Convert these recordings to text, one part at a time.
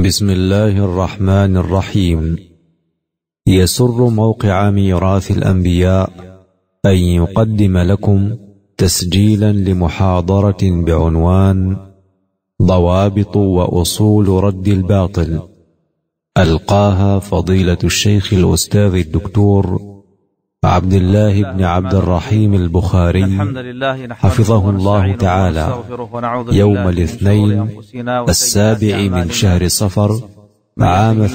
بسم الله الرحمن الرحيم. يسر موقع ميراث الأنبياء أن يقدم لكم تسجيلا لمحاضرة بعنوان ضوابط وأصول رد الباطل، ألقاها فضيلة الشيخ الأستاذ الدكتور عبد الله بن عبد الرحيم البخاري حفظه الله تعالى يوم الاثنين 7 من شهر صفر عام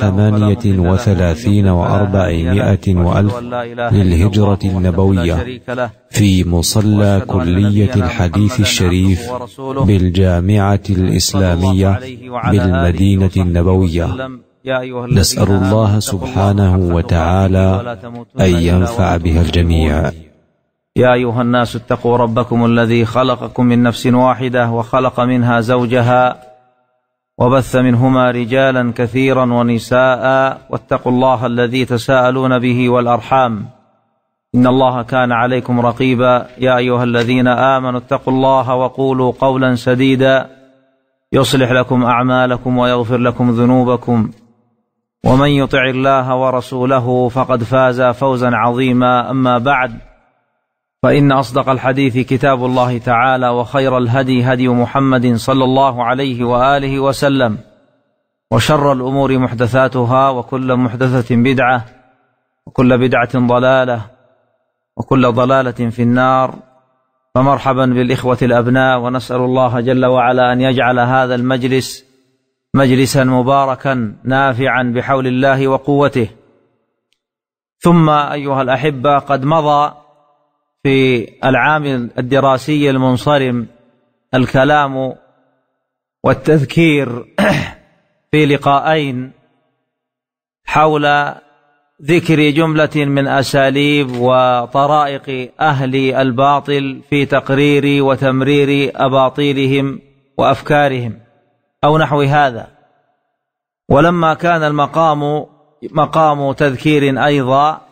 38 و400 وألف للهجرة النبوية في مصلى كلية الحديث الشريف بالجامعة الإسلامية بالمدينة النبوية. نسأل الله سبحانه وتعالى أن ينفع بها الجميع. يا أيها الناس اتقوا ربكم الذي خلقكم من نفس واحدة وخلق منها زوجها وبث منهما رجالا كثيرا ونساء، واتقوا الله الذي تساءلون به والأرحام إن الله كان عليكم رقيبا. يا أيها الذين آمنوا اتقوا الله وقولوا قولا سديدا يصلح لكم أعمالكم ويغفر لكم ذنوبكم، ومن يطع الله ورسوله فقد فاز فوزا عظيما. أما بعد، فإن أصدق الحديث كتاب الله تعالى، وخير الهدي هدي محمد صلى الله عليه وآله وسلم، وشر الأمور محدثاتها، وكل محدثة بدعة، وكل بدعة ضلالة، وكل ضلالة في النار. فمرحبا بالإخوة الأبناء، ونسأل الله جل وعلا أن يجعل هذا المجلس مجلسا مباركا نافعا بحول الله وقوته. ثم أيها الأحبة، قد مضى في العام الدراسي المنصرم الكلام والتذكير في لقاءين حول ذكر جملة من أساليب وطرائق أهل الباطل في تقرير وتمرير أباطيلهم وأفكارهم أو نحو هذا. ولما كان المقام مقام تذكير أيضا،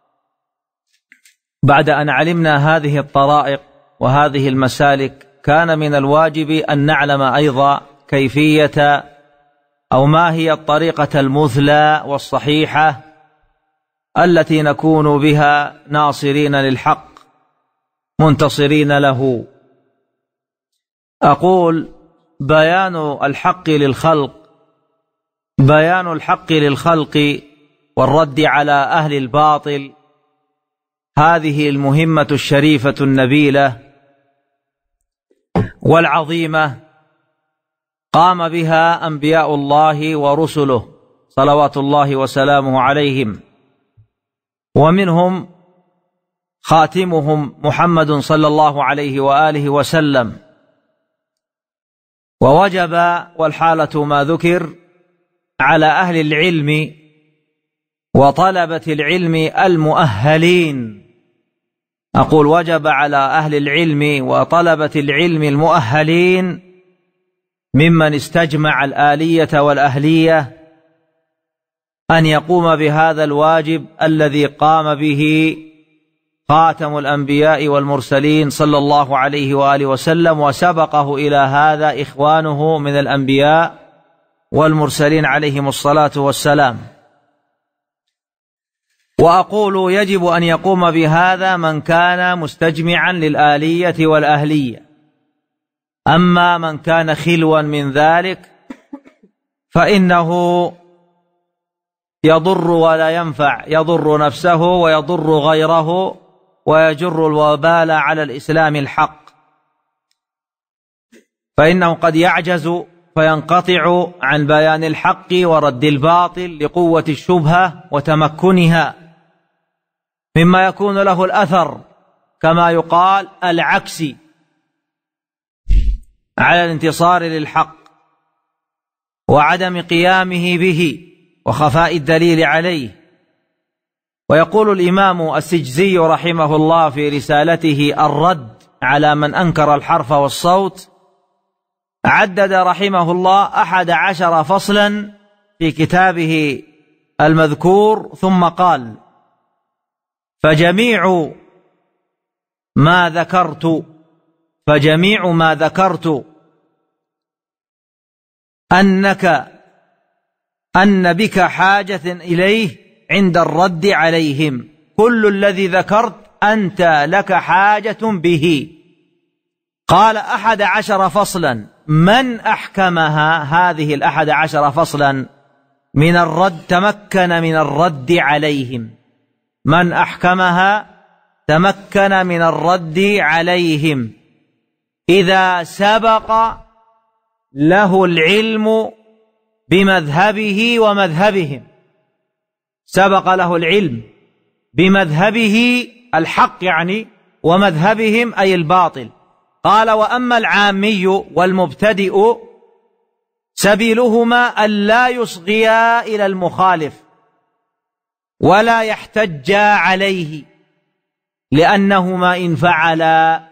بعد أن علمنا هذه الطرائق وهذه المسالك، كان من الواجب أن نعلم أيضا كيفية أو ما هي الطريقة المثلى والصحيحة التي نكون بها ناصرين للحق منتصرين له. أقول: بيان الحق للخلق والرد على أهل الباطل، هذه المهمة الشريفة النبيلة والعظيمة قام بها أنبياء الله ورسله صلوات الله وسلامه عليهم، ومنهم خاتمهم محمد صلى الله عليه وآله وسلم. ووجب والحالة ما ذكر على أهل العلم وطلبة العلم المؤهلين. أقول: وجب على أهل العلم وطلبة العلم المؤهلين ممن استجمع الآلية والأهلية أن يقوم بهذا الواجب الذي قام به خاتم الأنبياء والمرسلين صلى الله عليه وآله وسلم، وسبقه إلى هذا إخوانه من الأنبياء والمرسلين عليهم الصلاة والسلام. وأقول: يجب أن يقوم بهذا من كان مستجمعا للآلية والأهلية. أما من كان خلوا من ذلك فإنه يضر ولا ينفع، يضر نفسه ويضر غيره، ويجر الوبال على الإسلام الحق، فإنه قد يعجز فينقطع عن بيان الحق ورد الباطل لقوة الشبهة وتمكنها، مما يكون له الأثر كما يقال العكسي على الانتصار للحق وعدم قيامه به وخفاء الدليل عليه. ويقول الإمام السجزي رحمه الله في رسالته الرد على من أنكر الحرف والصوت، عدد رحمه الله 11 فصلا في كتابه المذكور، ثم قال: فجميع ما ذكرت أنك أن بك حاجة إليه عند الرد عليهم. كل الذي ذكرت أنت لك حاجة به. قال 11 فصلا. من أحكمها هذه 11 فصلا من الرد؟ تمكن من الرد عليهم. من أحكمها تمكن من الرد عليهم إذا سبق له العلم بمذهبه ومذهبهم. سبق له العلم بمذهبه الحق يعني، ومذهبهم أي الباطل. قال: وأما العامي والمبتدئ سبيلهما ألا يصغيا إلى المخالف ولا يحتجا عليه، لأنهما إن فعلا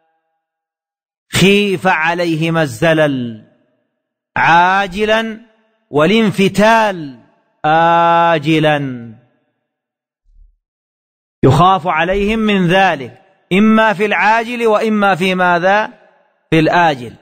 خيف عليهما الزلل عاجلا والانفتال آجلا. يخاف عليهم من ذلك، إما في العاجل وإما في ماذا؟ في الآجل.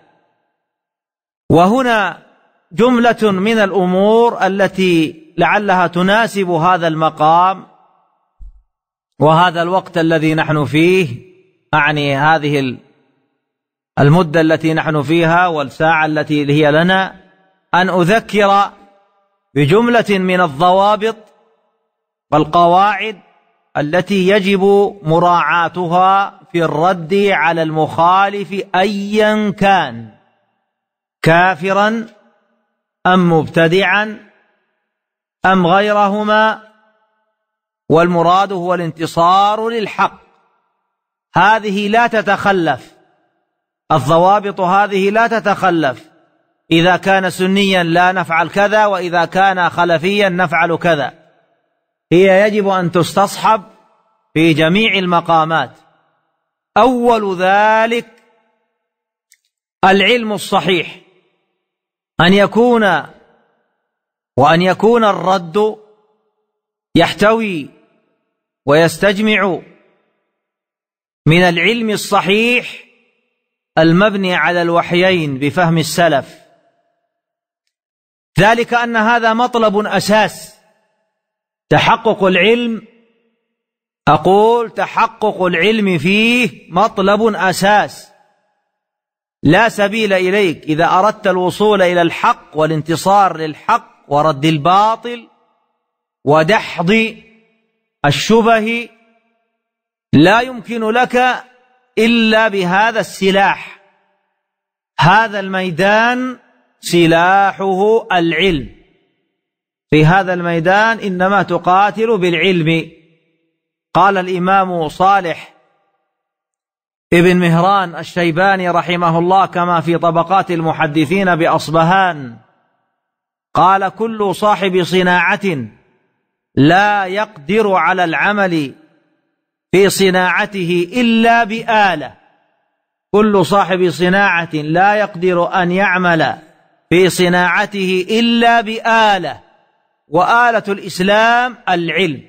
وهنا جملة من الأمور التي لعلها تناسب هذا المقام وهذا الوقت الذي نحن فيه، أعني هذه المدة التي نحن فيها والساعة التي هي لنا، أن أذكر بجملة من الضوابط والقواعد التي يجب مراعاتها في الرد على المخالف أيا كان، كافرا أم مبتدعا أم غيرهما، والمراد هو الانتصار للحق. هذه لا تتخلف، الضوابط هذه لا تتخلف. إذا كان سنيا لا نفعل كذا، وإذا كان خلفيا نفعل كذا. هي يجب أن تستصحب في جميع المقامات. أول ذلك العلم الصحيح، وأن يكون الرد يحتوي ويستجمع من العلم الصحيح المبني على الوحيين بفهم السلف. ذلك أن هذا مطلب أساس. تحقق العلم، أقول تحقق العلم فيه مطلب أساس، لا سبيل إليك إذا أردت الوصول إلى الحق والانتصار للحق ورد الباطل ودحض الشبه، لا يمكن لك إلا بهذا السلاح. هذا الميدان سلاحه العلم. في هذا الميدان إنما تقاتل بالعلم. قال الإمام صالح ابن مهران الشيباني رحمه الله كما في طبقات المحدثين بأصبهان، قال: كل صاحب صناعة لا يقدر على العمل في صناعته إلا بآلة. كل صاحب صناعة لا يقدر أن يعمل في صناعته إلا بآلة، وآلة الإسلام العلم.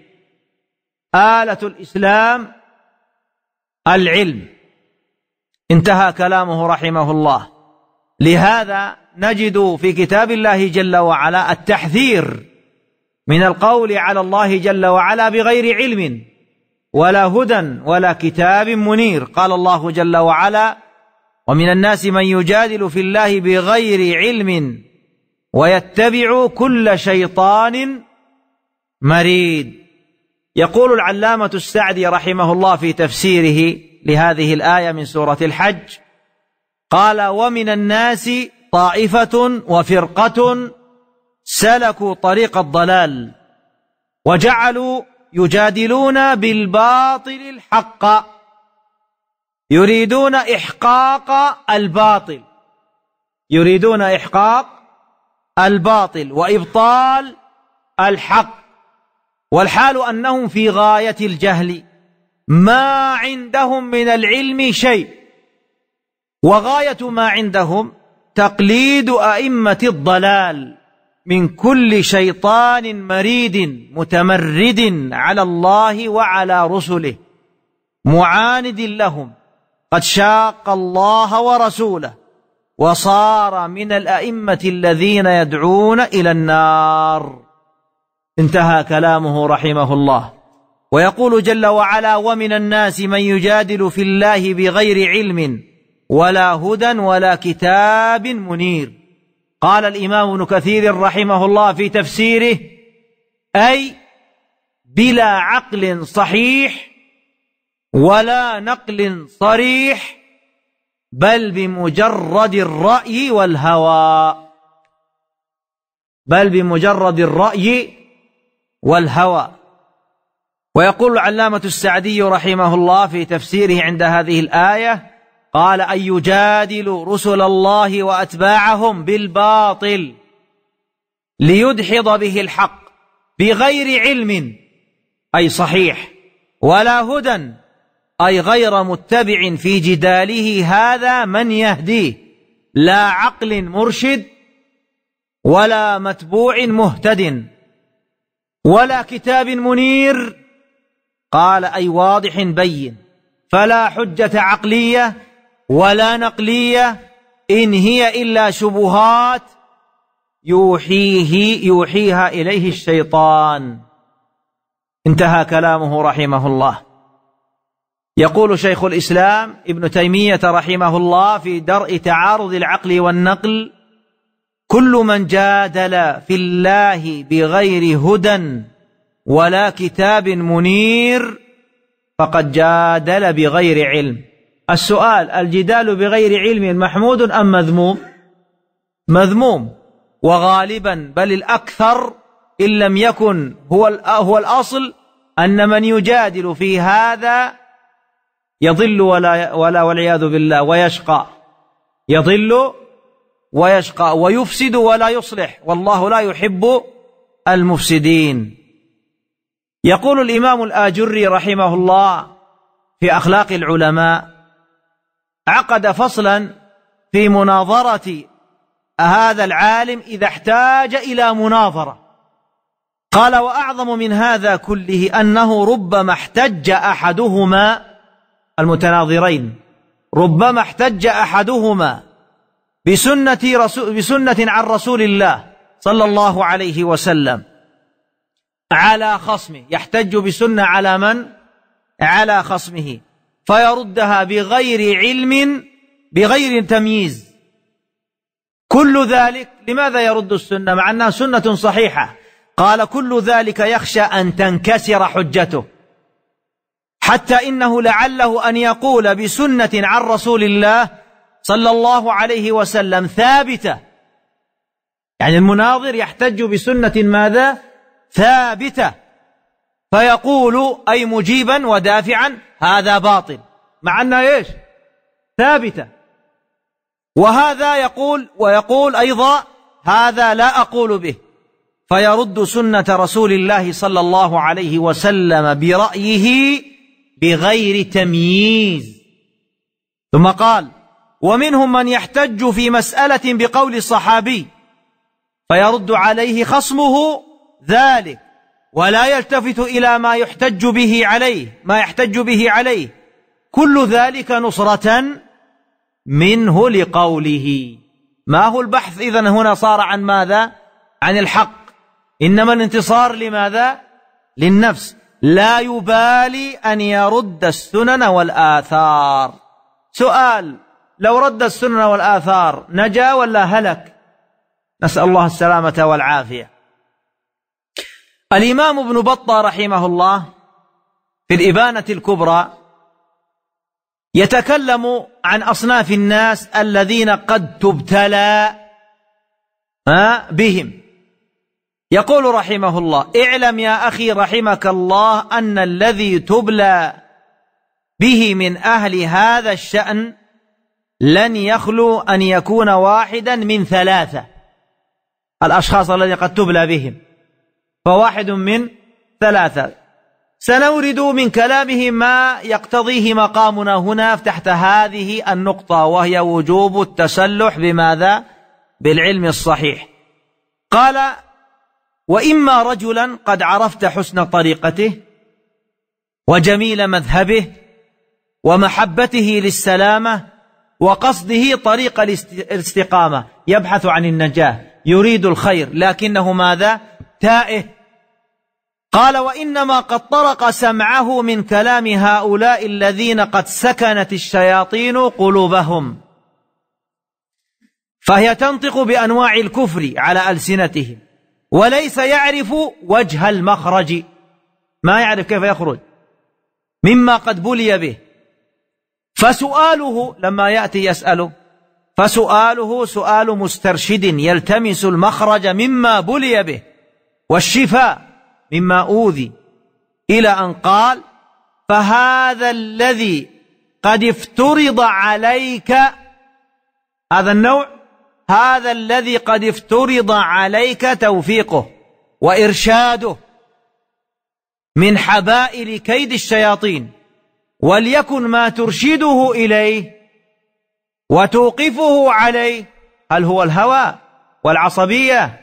آلة الإسلام العلم. انتهى كلامه رحمه الله. لهذا نجد في كتاب الله جل وعلا التحذير من القول على الله جل وعلا بغير علم ولا هدى ولا كتاب منير. قال الله جل وعلا: ومن الناس من يجادل في الله بغير علم ويتبع كل شيطان مريد. يقول العلامة السعدي رحمه الله في تفسيره لهذه الآية من سورة الحج، قال: ومن الناس طائفة وفرقة سلكوا طريق الضلال وجعلوا يجادلون بالباطل الحق، يريدون إحقاق الباطل، يريدون إحقاق الباطل وإبطال الحق، والحال أنهم في غاية الجهل، ما عندهم من العلم شيء، وغاية ما عندهم تقليد أئمة الضلال من كل شيطان مريد متمرد على الله وعلى رسله معاند لهم، قد شاق الله ورسوله وصار من الأئمة الذين يدعون إلى النار. انتهى كلامه رحمه الله. ويقول جل وعلا: ومن الناس من يجادل في الله بغير علم ولا هدى ولا كتاب منير. قال الإمام ابن كثير رحمه الله في تفسيره: أي بلا عقل صحيح ولا نقل صريح، بل بمجرد الرأي والهوى. بل بمجرد الرأي والهوى. ويقول العلامة السعدي رحمه الله في تفسيره عند هذه الآية: قال: أن يجادل رسل الله وأتباعهم بالباطل ليدحض به الحق بغير علم أي صحيح، ولا هدى أي غير متبع في جداله، هذا من يهديه، لا عقل مرشد ولا متبوع مهتد ولا كتاب منير. قال: أي واضح بين، فلا حجة عقلية ولا نقلية، إن هي إلا شبهات يوحيها إليه الشيطان. انتهى كلامه رحمه الله. يقول شيخ الإسلام ابن تيمية رحمه الله في درء تعارض العقل والنقل: كل من جادل في الله بغير هدى ولا كتاب منير فقد جادل بغير علم. السؤال: الجدال بغير علم محمود أم مذموم؟ مذموم. وغالبا بل الأكثر إن لم يكن هو الأصل أن من يجادل في هذا يضل ولا والعياذ بالله ويشقى. يضل ويشقى ويفسد ولا يصلح، والله لا يحب المفسدين. يقول الإمام الآجري رحمه الله في أخلاق العلماء: عقد فصلا في مناظرة هذا العالم إذا احتاج إلى مناظرة. قال: وأعظم من هذا كله أنه ربما احتج أحدهما، المتناظرين، ربما احتج أحدهما بسنة عن رسول الله صلى الله عليه وسلم على خصمه، يحتج بسنة على من؟ على خصمه، فيردها بغير علم بغير تمييز. كل ذلك لماذا يرد السنة مع أنها سنة صحيحة؟ قال: كل ذلك يخشى أن تنكسر حجته، حتى إنه لعله أن يقول بسنة عن رسول الله صلى الله عليه وسلم ثابتة. يعني المناظر يحتج بسنة ماذا؟ ثابتة، فيقول أي مجيبا ودافعا هذا باطل، مع أنها إيش؟ ثابتة. وهذا ويقول أيضا هذا لا أقول به، فيرد سنة رسول الله صلى الله عليه وسلم برأيه بغير تمييز. ثم قال: ومنهم من يحتج في مسألة بقول الصحابي فيرد عليه خصمه ذلك، ولا يلتفت إلى ما يحتج به عليه، كل ذلك نصرة منه لقوله. ما هو البحث إذن هنا صار عن ماذا؟ عن الحق، إنما الانتصار لماذا؟ للنفس. لا يبالي أن يرد السنن والآثار. سؤال: لو رد السنن والآثار نجا ولا هلك؟ نسأل الله السلامة والعافية. الإمام ابن بطة رحمه الله في الإبانة الكبرى يتكلم عن أصناف الناس الذين قد تبتلى بهم. يقول رحمه الله: اعلم يا أخي رحمك الله أن الذي تبلى به من أهل هذا الشأن لن يخلو أن يكون واحدا من ثلاثة. الأشخاص الذين قد تبلى بهم فواحد من ثلاثة. سنورد من كلامه ما يقتضيه مقامنا هنا تحت هذه النقطة، وهي وجوب التسلح بماذا؟ بالعلم الصحيح. قال: وإما رجلا قد عرفت حسن طريقته وجميل مذهبه ومحبته للسلامة وقصده طريق الاستقامة، يبحث عن النجاة، يريد الخير، لكنه ماذا؟ تائه. قال: وإنما قد طرق سمعه من كلام هؤلاء الذين قد سكنت الشياطين قلوبهم، فهي تنطق بأنواع الكفر على ألسنتهم، وليس يعرف وجه المخرج، ما يعرف كيف يخرج مما قد بلي به. فسؤاله لما يأتي يسأله، فسؤاله سؤال مسترشد يلتمس المخرج مما بلي به والشفاء مما أوذي، إلى أن قال: فهذا الذي قد افترض عليك، هذا النوع، هذا الذي قد افترض عليك توفيقه وإرشاده من حبائل كيد الشياطين، وليكن ما ترشده إليه وتوقفه عليه، هل هو الهوى والعصبية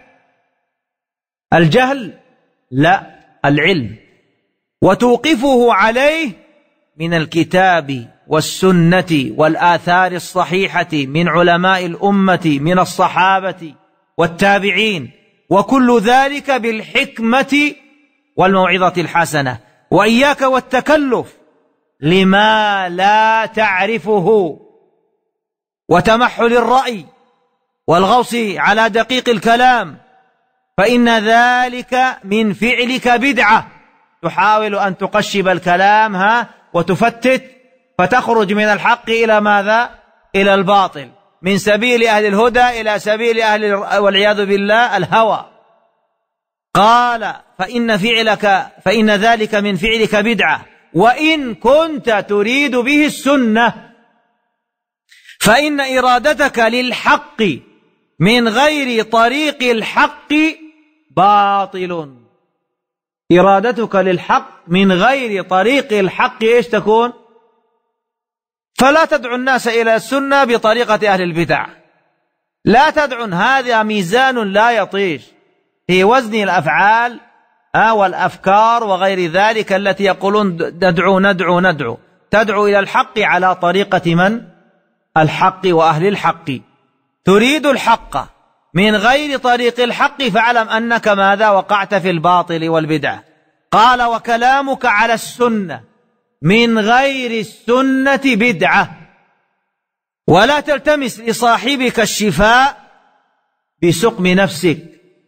الجهل؟ لا، العلم. وتوقفه عليه من الكتاب والسنة والآثار الصحيحة من علماء الأمة من الصحابة والتابعين، وكل ذلك بالحكمة والموعظة الحسنة. وإياك والتكلف لما لا تعرفه، وتمحل الرأي والغوص على دقيق الكلام، فإن ذلك من فعلك بدعة، تحاول أن تقشب الكلام وتفتت، فتخرج من الحق إلى ماذا؟ إلى الباطل، من سبيل أهل الهدى إلى سبيل أهل والعياذ بالله الهوى. قال: فإن ذلك من فعلك بدعة، وإن كنت تريد به السنة، فإن إرادتك للحق من غير طريق الحق باطل. إرادتك للحق من غير طريق الحق إيش تكون؟ فلا تدعو الناس إلى السنة بطريقة أهل البدع، لا تدعو، هذا ميزان لا يطيش في وزن الأفعال والأفكار وغير ذلك التي يقولون ندعو، تدعو إلى الحق على طريقة من؟ الحق وأهل الحق. تريد الحق من غير طريق الحق، فاعلم أنك ماذا؟ وقعت في الباطل والبدعة. قال: وكلامك على السنة من غير السنة بدعة، ولا تلتمس لصاحبك الشفاء بسقم نفسك،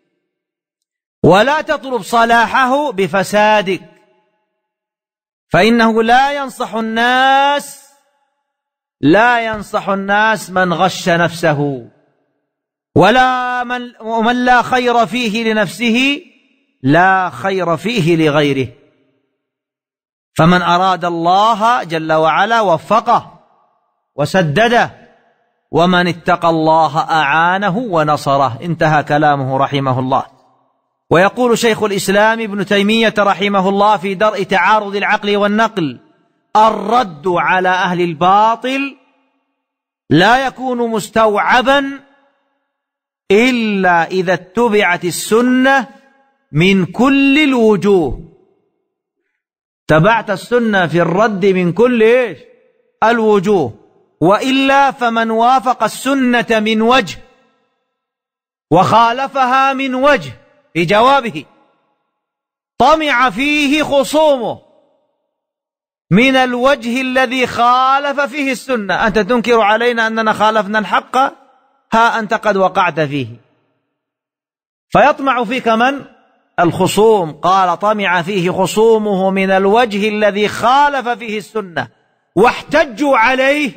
ولا تطلب صلاحه بفسادك، فإنه لا ينصح الناس من غش نفسه، ومن لا خير فيه لنفسه لا خير فيه لغيره. فمن أراد الله جل وعلا وفقه وسدده، ومن اتقى الله أعانه ونصره. انتهى كلامه رحمه الله. ويقول شيخ الإسلام ابن تيمية رحمه الله في درء تعارض العقل والنقل: الرد على أهل الباطل لا يكون مستوعبا إلا إذا اتبعت السنة من كل الوجوه. تبعت السنة في الرد من كل الوجوه، وإلا فمن وافق السنة من وجه وخالفها من وجه في جوابه طمع فيه خصومه من الوجه الذي خالف فيه السنة. أنت تنكر علينا أننا خالفنا الحق، ها أنت قد وقعت فيه. فيطمع فيك من؟ الخصوم. قال: طمع فيه خصومه من الوجه الذي خالف فيه السنة، واحتجوا عليه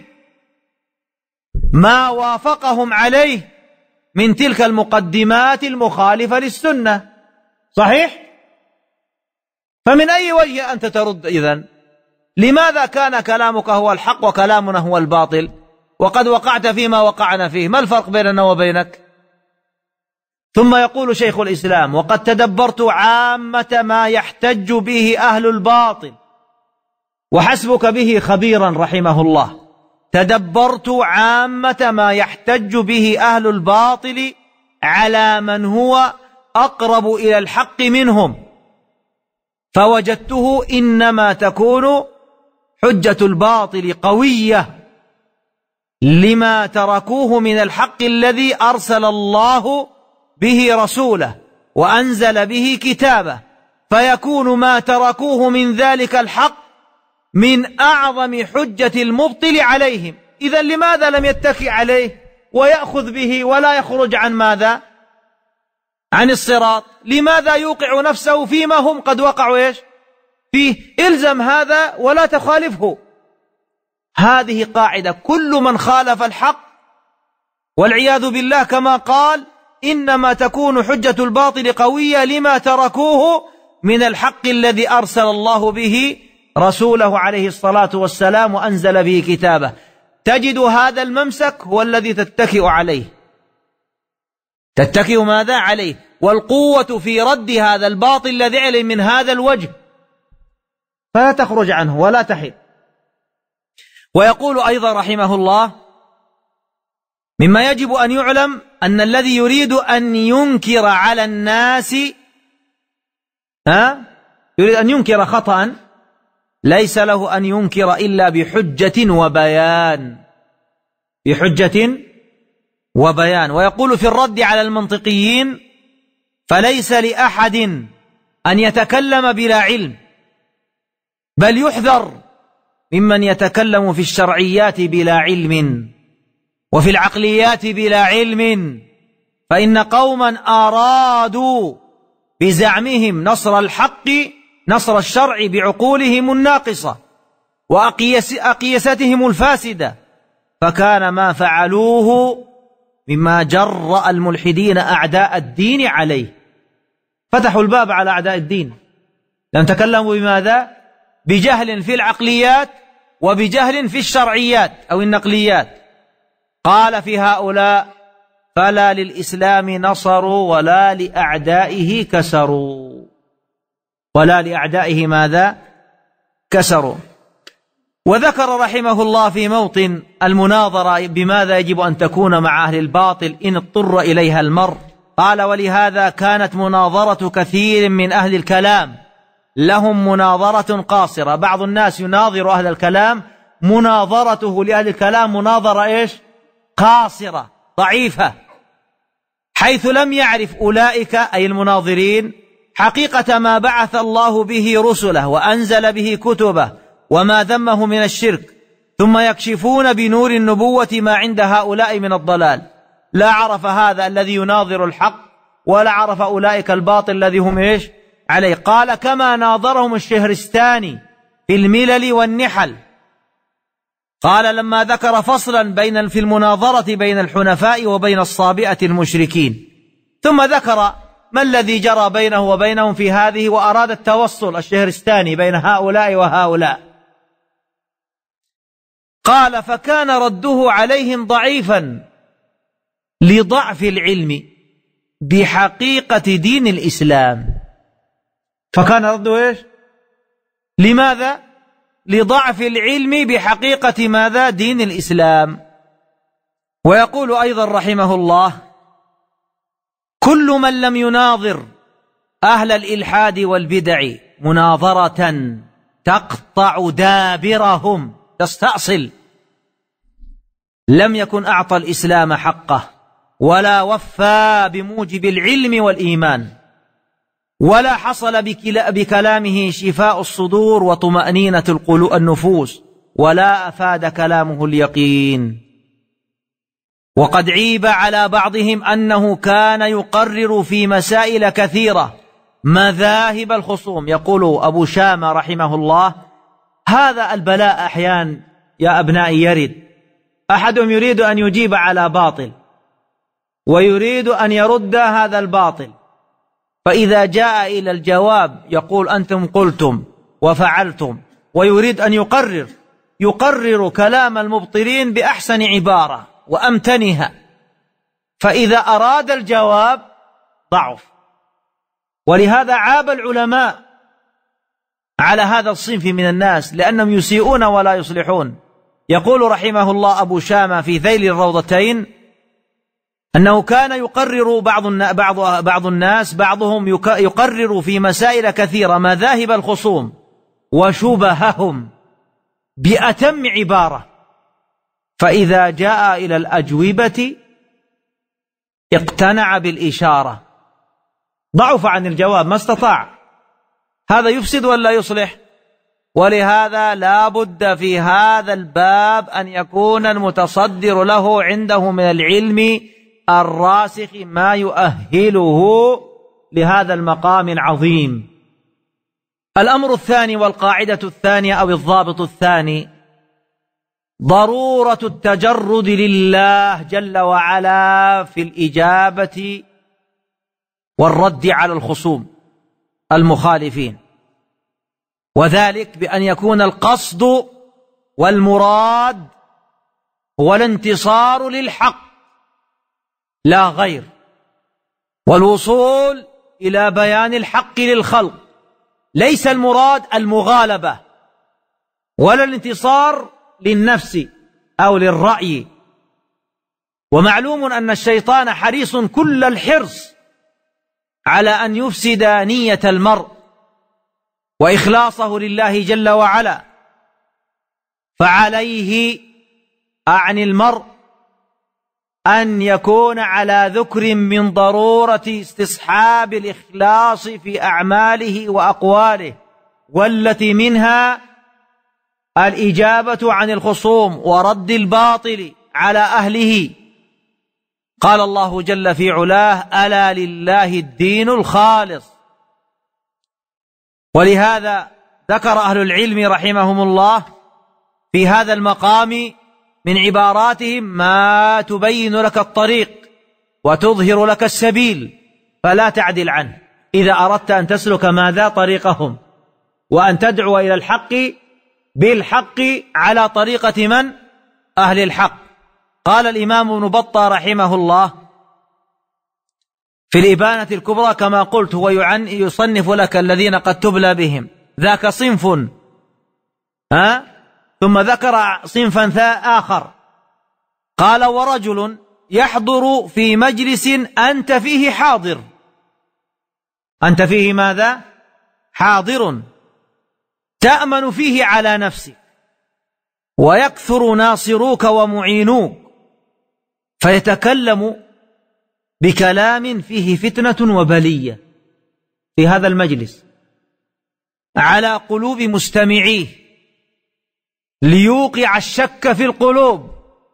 ما وافقهم عليه من تلك المقدمات المخالفة للسنة. صحيح؟ فمن أي وجه أنت ترد إذن؟ لماذا كان كلامك هو الحق وكلامنا هو الباطل، وقد وقعت فيما وقعنا فيه؟ ما الفرق بيننا وبينك؟ ثم يقول شيخ الإسلام: وقد تدبرت عامة ما يحتج به أهل الباطل، وحسبك به خبيرا رحمه الله. تدبرت عامة ما يحتج به أهل الباطل على من هو أقرب إلى الحق منهم، فوجدته إنما تكون حجة الباطل قوية لما تركوه من الحق الذي أرسل الله به رسوله وأنزل به كتابه، فيكون ما تركوه من ذلك الحق من أعظم حجة المبطل عليهم. إذن لماذا لم يتكئ عليه ويأخذ به ولا يخرج عن ماذا؟ عن الصراط؟ لماذا يوقع نفسه فيما هم قد وقعوا إيش فيه؟ إلزم هذا ولا تخالفه. هذه قاعدة، كل من خالف الحق والعياذ بالله كما قال إنما تكون حجة الباطل قوية لما تركوه من الحق الذي أرسل الله به رسوله عليه الصلاة والسلام وأنزل به كتابه. تجد هذا الممسك هو الذي تتكئ عليه، تتكئ ماذا عليه؟ والقوة في رد هذا الباطل الذي عليه من هذا الوجه، فلا تخرج عنه ولا تحل. ويقول أيضا رحمه الله: مما يجب أن يعلم أن الذي يريد أن ينكر على الناس يريد أن ينكر خطأ ليس له أن ينكر إلا بحجة وبيان، بحجة وبيان. ويقول في الرد على المنطقيين: فليس لأحد أن يتكلم بلا علم، بل يحذر ممن يتكلم في الشرعيات بلا علم وفي العقليات بلا علم، فإن قوما أرادوا بزعمهم نصر الحق نصر الشرع بعقولهم الناقصة وأقيستهم الفاسدة، فكان ما فعلوه مما جرأ الملحدين أعداء الدين عليه. فتحوا الباب على أعداء الدين، لم تكلموا بماذا؟ بجهل في العقليات وبجهل في الشرعيات أو النقليات. قال في هؤلاء: فلا للإسلام نصروا ولا لأعدائه كسروا، ولا لأعدائه ماذا؟ كسروا. وذكر رحمه الله في موطن المناظرة بماذا يجب أن تكون مع أهل الباطل إن اضطر إليها المرء، قال: ولهذا كانت مناظرة كثير من أهل الكلام لهم مناظرة قاصرة. بعض الناس يناظر أهل الكلام، مناظرته لأهل الكلام مناظرة إيش؟ قاصرة ضعيفة، حيث لم يعرف أولئك أي المناظرين حقيقة ما بعث الله به رسله وأنزل به كتبه وما ذمه من الشرك، ثم يكشفون بنور النبوة ما عند هؤلاء من الضلال. لا عرف هذا الذي يناظر الحق ولا عرف أولئك الباطل الذي هم إيش عليه. قال: كما ناظرهم الشهرستاني في الملل والنحل. قال: لما ذكر فصلا في المناظرة بين الحنفاء وبين الصابئة المشركين، ثم ذكر ما الذي جرى بينه وبينهم في هذه، وأراد التوصل الشهرستاني بين هؤلاء وهؤلاء. قال: فكان رده عليهم ضعيفا لضعف العلم بحقيقة دين الإسلام. فكان رده إيش؟ لماذا؟ لضعف العلم بحقيقة ماذا؟ دين الإسلام. ويقول أيضا رحمه الله: كل من لم يناظر أهل الإلحاد والبدع مناظرة تقطع دابرهم تستأصل، لم يكن أعطى الإسلام حقه ولا وفى بموجب العلم والإيمان، ولا حصل بكلامه شفاء الصدور وطمأنينة النفوس، ولا أفاد كلامه اليقين. وقد عيب على بعضهم أنه كان يقرر في مسائل كثيرة مذاهب الخصوم. يقول أبو شامة رحمه الله: هذا البلاء أحيان يا أبنائي يرد، أحدهم يريد أن يجيب على باطل ويريد أن يرد هذا الباطل، فإذا جاء إلى الجواب يقول: أنتم قلتم وفعلتم، ويريد أن يقرر كلام المبطلين بأحسن عبارة وأمتنها، فإذا أراد الجواب ضعف. ولهذا عاب العلماء على هذا الصنف من الناس لأنهم يسيئون ولا يصلحون. يقول رحمه الله أبو شامة في ذيل الروضتين أنه كان يقرر بعض الناس، بعضهم يقرر في مسائل كثيرة مذاهب الخصوم وشبههم بأتم عبارة، فإذا جاء إلى الأجوبة اقتنع بالإشارة، ضعف عن الجواب ما استطاع. هذا يفسد ولا يصلح؟ ولهذا لا بد في هذا الباب أن يكون المتصدر له عنده من العلم الراسخ ما يؤهله لهذا المقام العظيم. الأمر الثاني والقاعدة الثانية أو الضابط الثاني ضرورة التجرد لله جل وعلا في الإجابة والرد على الخصوم المخالفين، وذلك بأن يكون القصد والمراد هو الانتصار للحق لا غير، والوصول إلى بيان الحق للخلق. ليس المراد المغالبة ولا الانتصار للنفس أو للرأي. ومعلوم أن الشيطان حريص كل الحرص على أن يفسد نية المرء وإخلاصه لله جل وعلا، فعليه أعني المرء أن يكون على ذكر من ضرورة استصحاب الإخلاص في أعماله وأقواله، والتي منها الإجابة عن الخصوم ورد الباطل على أهله. قال الله جل في علاه: ألا لله الدين الخالص. ولهذا ذكر أهل العلم رحمهم الله في هذا المقام من عباراتهم ما تبين لك الطريق وتظهر لك السبيل فلا تعدل عنه، إذا أردت أن تسلك ماذا طريقهم وأن تدعو إلى الحق بالحق على طريقة من؟ أهل الحق. قال الإمام ابن بطة رحمه الله في الإبانة الكبرى كما قلت: هو يصنف لك الذين قد تبلى بهم، ذاك صنف، ثم ذكر صنفا آخر قال: ورجل يحضر في مجلس أنت فيه حاضر. أنت فيه ماذا؟ حاضر، تأمن فيه على نفسك ويكثر ناصروك ومعينوك، فيتكلم بكلام فيه فتنة وبلية في هذا المجلس على قلوب مستمعيه ليوقع الشك في القلوب،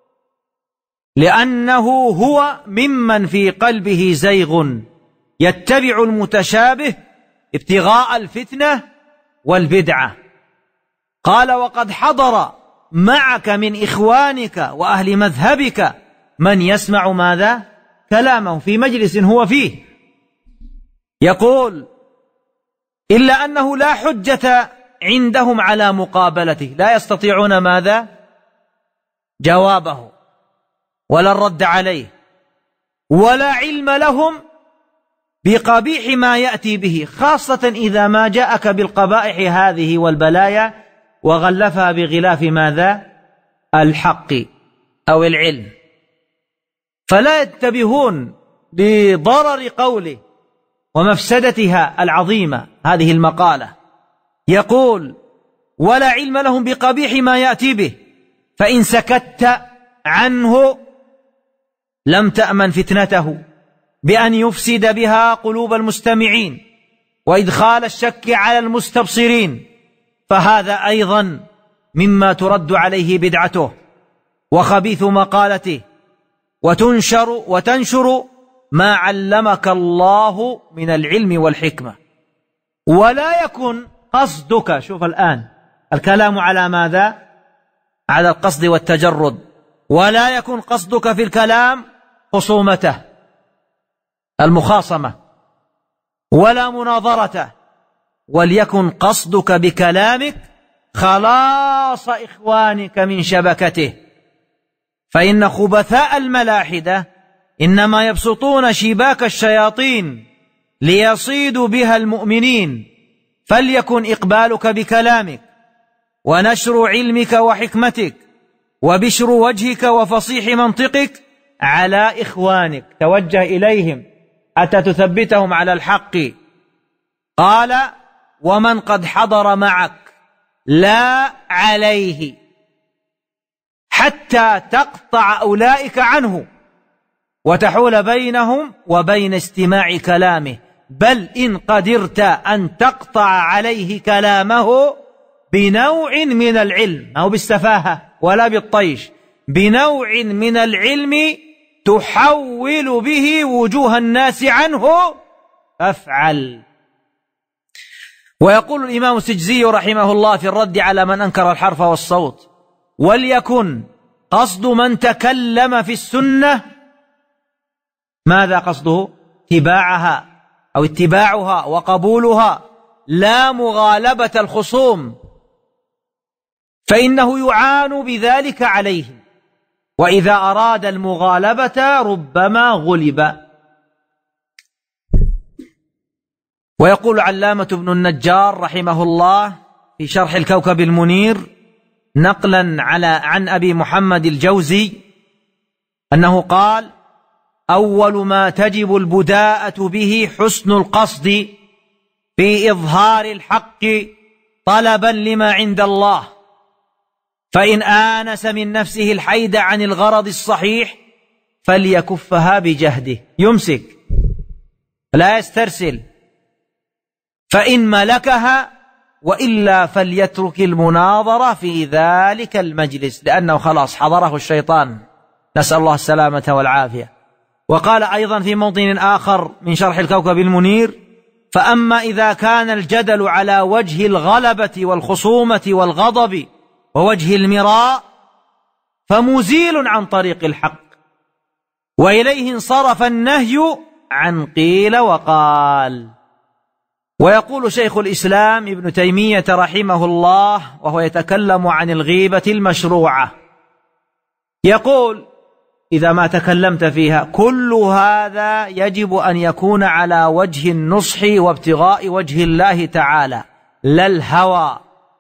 لأنه هو ممن في قلبه زيغ يتبع المتشابه ابتغاء الفتنة والبدعة. قال: وقد حضر معك من إخوانك وأهل مذهبك من يسمع ماذا؟ كلامه في مجلس هو فيه. يقول: إلا أنه لا حجة عندهم على مقابلته، لا يستطيعون ماذا؟ جوابه ولا الرد عليه، ولا علم لهم بقبيح ما يأتي به، خاصة إذا ما جاءك بالقبائح هذه والبلايا وغلفها بغلاف ماذا؟ الحق أو العلم، فلا ينتبهون لضرر قوله ومفسدتها العظيمة هذه المقالة. يقول: ولا علم لهم بقبيح ما يأتي به، فإن سكت عنه لم تأمن فتنته بأن يفسد بها قلوب المستمعين وإدخال الشك على المستبصرين، فهذا أيضا مما ترد عليه بدعته وخبيث مقالته، وتنشر ما علمك الله من العلم والحكمة. ولا يكن قصدك، شوف الآن الكلام على ماذا؟ على القصد والتجرد. ولا يكن قصدك في الكلام خصومته، المخاصمة، ولا مناظرته، وليكن قصدك بكلامك خلاص إخوانك من شبكته، فإن خبثاء الملاحدة إنما يبسطون شباك الشياطين ليصيدوا بها المؤمنين. فليكن إقبالك بكلامك ونشر علمك وحكمتك وبشر وجهك وفصيح منطقك على إخوانك، توجه إليهم حتى تثبتهم على الحق. قال: ومن قد حضر معك لا عليه، حتى تقطع أولئك عنه وتحول بينهم وبين استماع كلامه، بل إن قدرت أن تقطع عليه كلامه بنوع من العلم، أو بالسفاهة ولا بالطيش، بنوع من العلم تحول به وجوه الناس عنه فافعل. ويقول الإمام السجزي رحمه الله في الرد على من أنكر الحرف والصوت: وليكن قصد من تكلم في السنة، ماذا قصده؟ اتباعها أو اتباعها وقبولها، لا مغالبة الخصوم، فإنه يعان بذلك عليهم، وإذا أراد المغالبة ربما غلب. ويقول علامة ابن النجار رحمه الله في شرح الكوكب المنير نقلا عن أبي محمد الجوزي أنه قال: أول ما تجب البداءة به حسن القصد في إظهار الحق طلبا لما عند الله، فإن آنس من نفسه الحيد عن الغرض الصحيح فليكفها بجهده، يمسك لا يسترسل، فإن ملكها، وإلا فليترك المناظرة في ذلك المجلس، لأنه خلاص حضره الشيطان، نسأل الله السلامة والعافية. وقال أيضا في موطن آخر من شرح الكوكب المنير: فأما إذا كان الجدل على وجه الغلبة والخصومة والغضب ووجه المراء فمزيل عن طريق الحق، وإليه انصرف النهي عن قيل وقال. ويقول شيخ الإسلام ابن تيمية رحمه الله وهو يتكلم عن الغيبة المشروعة، يقول: إذا ما تكلمت فيها كل هذا يجب أن يكون على وجه النصح وابتغاء وجه الله تعالى، لا الهوى،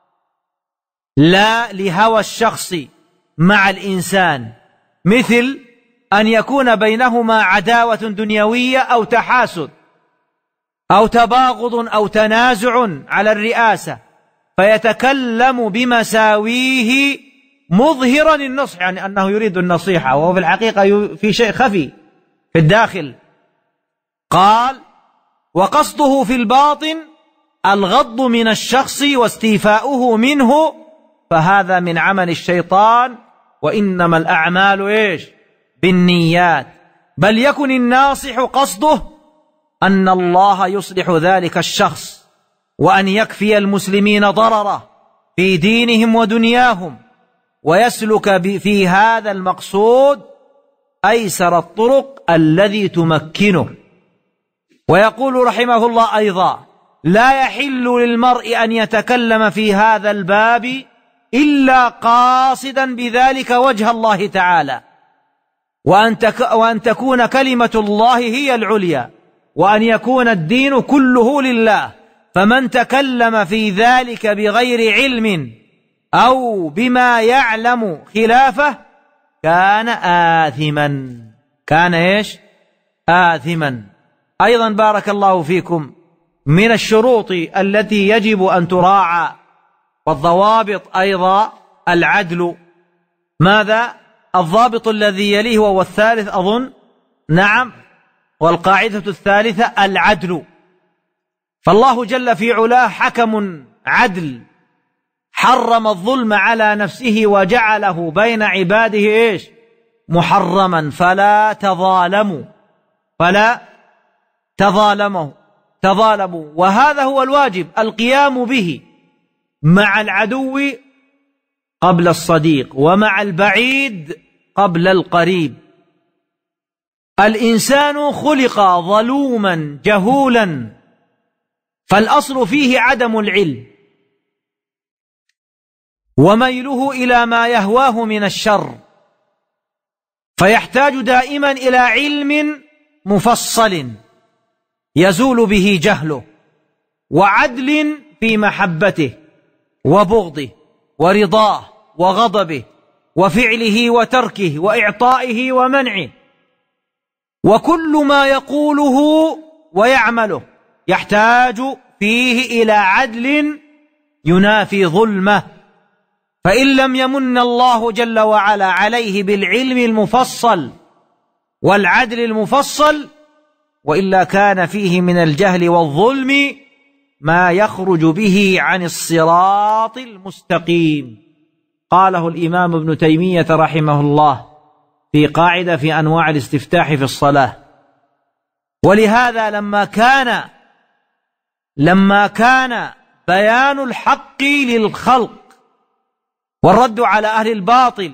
لا لهوى الشخص مع الإنسان، مثل أن يكون بينهما عداوة دنيوية أو تحاسد أو تباغض أو تنازع على الرئاسة، فيتكلم بمساويه مظهرا النصح، يعني أنه يريد النصيحة وهو في الحقيقة في شيء خفي في الداخل. قال: وقصده في الباطن الغض من الشخص واستيفاؤه منه، فهذا من عمل الشيطان، وإنما الأعمال إيش؟ بالنيات. بل يكن الناصح قصده أن الله يصلح ذلك الشخص، وأن يكفي المسلمين ضرره في دينهم ودنياهم، ويسلك في هذا المقصود أيسر الطرق الذي تمكنه. ويقول رحمه الله أيضا: لا يحل للمرء أن يتكلم في هذا الباب إلا قاصدا بذلك وجه الله تعالى، وأن تكون كلمة الله هي العليا، وأن يكون الدين كله لله، فمن تكلم في ذلك بغير علم أو بما يعلم خلافه كان آثما. كان إيش؟ آثما. أيضا بارك الله فيكم من الشروط التي يجب أن تراعى والضوابط أيضا العدل. ماذا؟ الضابط الذي يليه وهو الثالث أظن، نعم، والقاعدة الثالثة العدل. فالله جل في علاه حكم عدل، حرم الظلم على نفسه وجعله بين عباده إيش؟ محرما، فلا تظالموا، وهذا هو الواجب القيام به مع العدو قبل الصديق، ومع البعيد قبل القريب. الإنسان خلق ظلوما جهولا، فالأصل فيه عدم العلم وميله إلى ما يهواه من الشر، فيحتاج دائما إلى علم مفصل يزول به جهله، وعدل في محبته وبغضه ورضاه وغضبه وفعله وتركه وإعطائه ومنعه، وكل ما يقوله ويعمله يحتاج فيه إلى عدل ينافي ظلمه. فإن لم يمن الله جل وعلا عليه بالعلم المفصل والعدل المفصل وإلا كان فيه من الجهل والظلم ما يخرج به عن الصراط المستقيم. قاله الإمام ابن تيمية رحمه الله في قاعدة في أنواع الاستفتاح في الصلاة. ولهذا لما كان بيان الحق للخلق والرد على أهل الباطل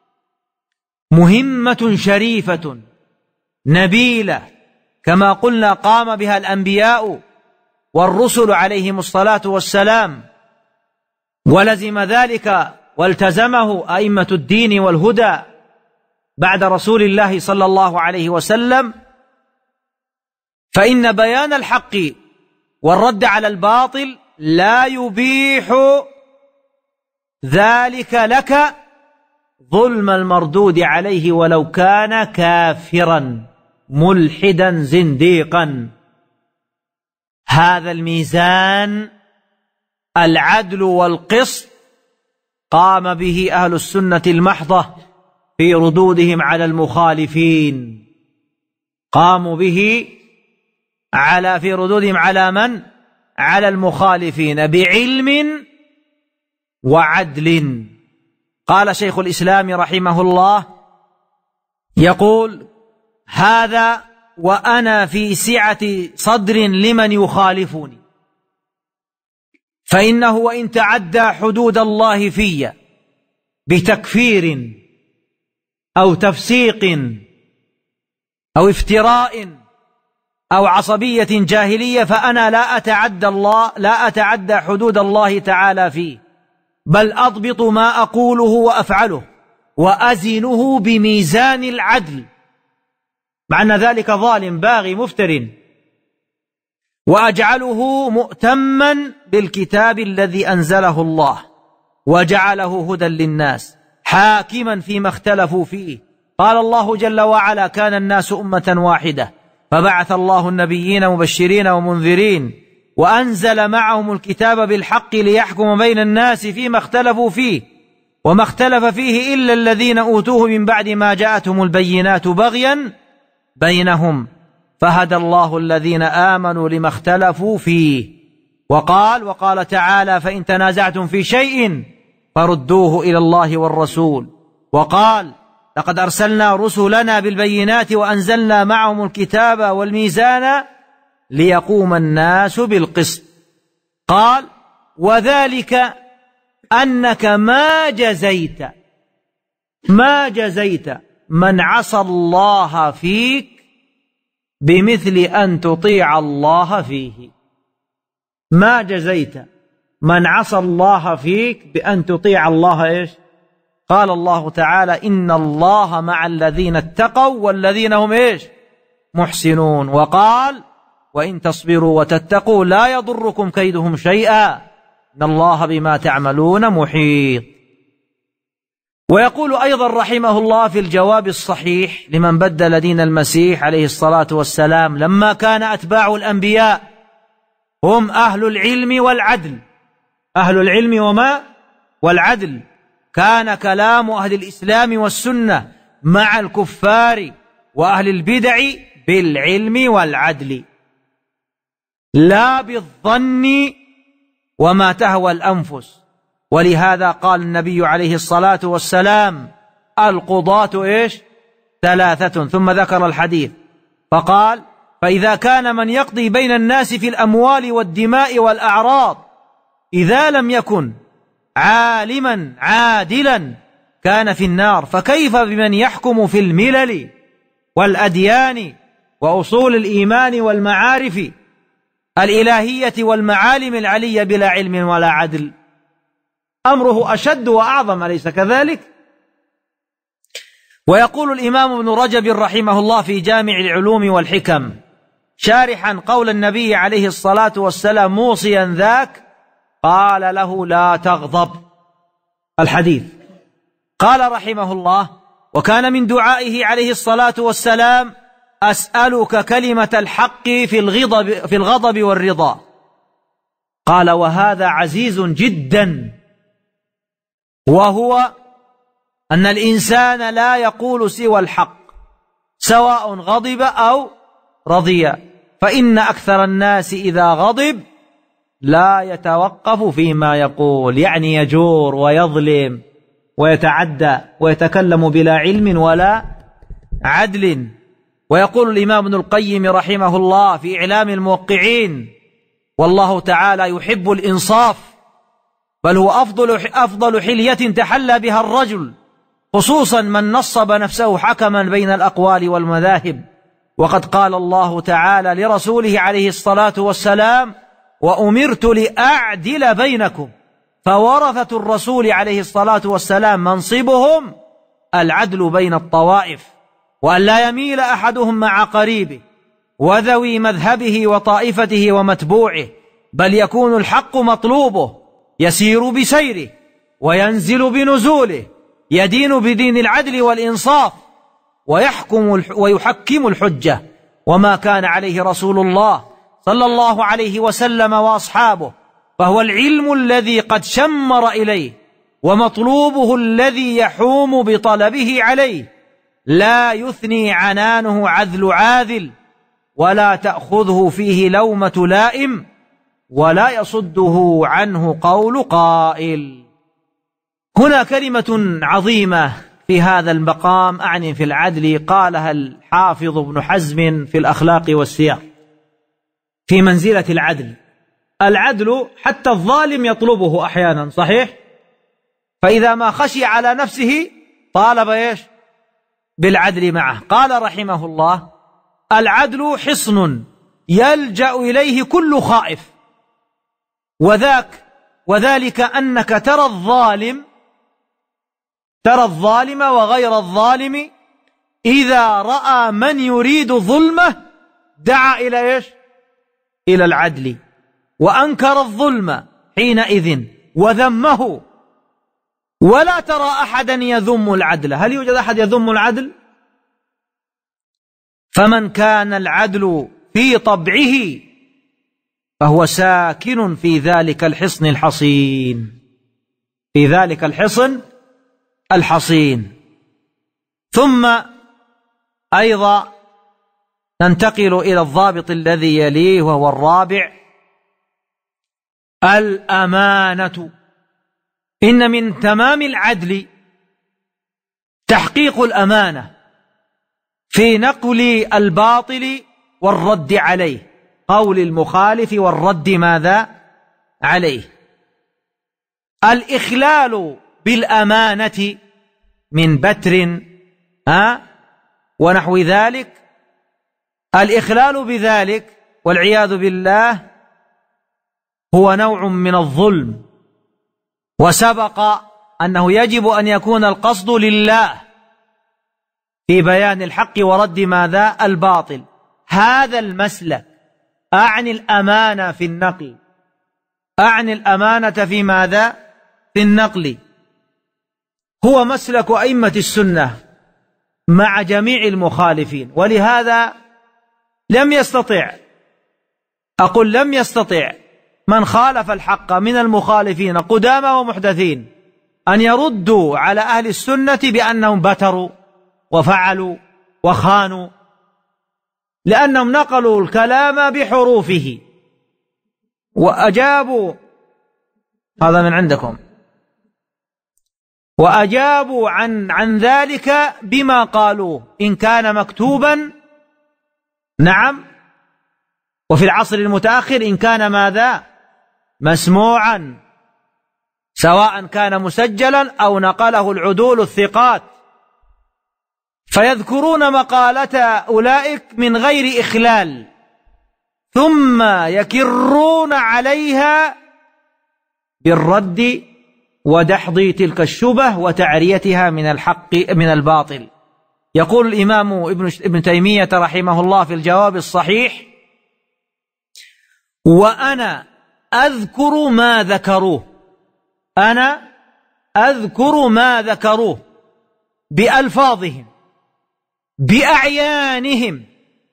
مهمة شريفة نبيلة كما قلنا قام بها الأنبياء والرسل عليهم الصلاة والسلام، ولزم ذلك والتزمه أئمة الدين والهدى بعد رسول الله صلى الله عليه وسلم، فإن بيان الحق والرد على الباطل لا يبيح ذلك لك ظلم المردود عليه ولو كان كافرا ملحدا زنديقا. هذا الميزان العدل والقسط قام به أهل السنة المحضة في ردودهم على المخالفين. قاموا به في ردودهم على من؟ على المخالفين بعلم وعدل. قال شيخ الإسلام رحمه الله يقول: هذا وأنا في سعة صدر لمن يخالفني، فإنه وإن تعدى حدود الله في بتكفير أو تفسيق أو افتراء أو عصبية جاهلية فأنا لا أتعدى حدود الله تعالى فيه، بل أضبط ما أقوله وأفعله وأزنه بميزان العدل، معنى ذلك ظالم باغي مفتر، وأجعله مؤتما بالكتاب الذي أنزله الله وجعله هدى للناس حاكما فيما اختلفوا فيه. قال الله جل وعلا: كان الناس أمة واحدة فبعث الله النبيين مبشرين ومنذرين وأنزل معهم الكتاب بالحق ليحكم بين الناس فيما اختلفوا فيه وما اختلف فيه إلا الذين أوتوه من بعد ما جاءتهم البينات بغيا بينهم فهدى الله الذين آمنوا لما اختلفوا فيه. وقال تعالى: فإن تنازعتم في شيء فردوه إلى الله والرسول. وقال: لقد أرسلنا رسلنا بالبينات وأنزلنا معهم الكتاب والميزان ليقوم الناس بالقسط. قال: وذلك أنك ما جزيت من عصى الله فيك بمثل أن تطيع الله فيه. ما جزيت من عصى الله فيك بأن تطيع الله إيش؟ قال الله تعالى: إن الله مع الذين اتقوا والذين هم إيش؟ محسنون. وقال: وإن تصبروا وتتقوا لا يضركم كيدهم شيئا إن الله بما تعملون محيط. ويقول أيضا رحمه الله في الجواب الصحيح لمن بدل دين المسيح عليه الصلاة والسلام: لما كان أتباع الأنبياء هم أهل العلم والعدل، أهل العلم والعدل، كان كلام أهل الإسلام والسنة مع الكفار وأهل البدع بالعلم والعدل لا بالظن وما تهوى الأنفس. ولهذا قال النبي عليه الصلاة والسلام: القضاة إيش؟ ثلاثة، ثم ذكر الحديث فقال: فإذا كان من يقضي بين الناس في الأموال والدماء والأعراض إذا لم يكن عالما عادلا كان في النار، فكيف بمن يحكم في الملل والأديان وأصول الإيمان والمعارف الإلهية والمعالم العلية بلا علم ولا عدل؟ أمره أشد وأعظم، أليس كذلك؟ ويقول الإمام ابن رجب رحمه الله في جامع العلوم والحكم شارحا قول النبي عليه الصلاة والسلام موصيا ذاك، قال له: لا تغضب. الحديث. قال رحمه الله: وكان من دعائه عليه الصلاة والسلام: أسألك كلمة الحق في الغضب والرضا. قال: وهذا عزيز جدا وهو أن الإنسان لا يقول سوى الحق سواء غضب أو رضي، فإن أكثر الناس إذا غضب لا يتوقف فيما يقول، يعني يجور ويظلم ويتعدى ويتكلم بلا علم ولا عدل. ويقول الإمام ابن القيم رحمه الله في إعلام الموقعين: والله تعالى يحب الإنصاف، بل هو أفضل حلية تحلى بها الرجل، خصوصا من نصب نفسه حكما بين الأقوال والمذاهب. وقد قال الله تعالى لرسوله عليه الصلاة والسلام: وأمرت لأعدل بينكم. فورثة الرسول عليه الصلاة والسلام منصبهم العدل بين الطوائف، وأن لا يميل أحدهم مع قريبه وذوي مذهبه وطائفته ومتبوعه، بل يكون الحق مطلوبه، يسير بسيره وينزل بنزوله، يدين بدين العدل والإنصاف، ويحكم الحجة، وما كان عليه رسول الله صلى الله عليه وسلم وأصحابه فهو العلم الذي قد شمر إليه، ومطلوبه الذي يحوم بطلبه عليه، لا يثني عنانه عذل عاذل، ولا تأخذه فيه لومة لائم، ولا يصده عنه قول قائل. هنا كلمة عظيمة في هذا المقام، أعني في العدل، قالها الحافظ ابن حزم في الأخلاق والسير في منزلة العدل. العدل حتى الظالم يطلبه أحيانا، صحيح؟ فإذا ما خشي على نفسه طالب إيش؟ بالعدل معه. قال رحمه الله: العدل حصن يلجأ إليه كل خائف، وذلك أنك ترى الظالم وغير الظالم إذا رأى من يريد ظلمه دعا إلى إيش؟ إلى العدل، وأنكر الظلم حينئذ وذمه، ولا ترى أحدا يذم العدل. هل يوجد أحد يذم العدل؟ فمن كان العدل في طبعه فهو ساكن في ذلك الحصن الحصين، في ذلك الحصن الحصين. ثم أيضا ننتقل إلى الضابط الذي يليه، وهو الرابع: الأمانة. إن من تمام العدل تحقيق الأمانة في نقل الباطل والرد عليه، قول المخالف والرد ماذا عليه. الإخلال بالأمانة من بتر ونحو ذلك، الإخلال بذلك والعياذ بالله هو نوع من الظلم، وسبق أنه يجب أن يكون القصد لله في بيان الحق ورد ماذا الباطل. هذا المسلك أعني الأمانة في النقل، أعني الأمانة في ماذا في النقل، هو مسلك أئمة السنة مع جميع المخالفين. ولهذا لم يستطع من خالف الحق من المخالفين قدامى ومحدثين أن يردوا على أهل السنة بأنهم بتروا وفعلوا وخانوا، لأنهم نقلوا الكلام بحروفه وأجابوا، هذا من عندكم، وأجابوا عن ذلك بما قالوه، إن كان مكتوبا نعم، وفي العصر المتأخر إن كان ماذا مسموعا، سواء كان مسجلا أو نقله العدول الثقات، فيذكرون مقالة أولئك من غير إخلال، ثم يكرون عليها بالرد ودحض تلك الشبه وتعريتها من الحق من الباطل. يقول الإمام ابن تيمية رحمه الله في الجواب الصحيح: وأنا أذكر ما ذكروه، أنا أذكر ما ذكروه بألفاظهم بأعيانهم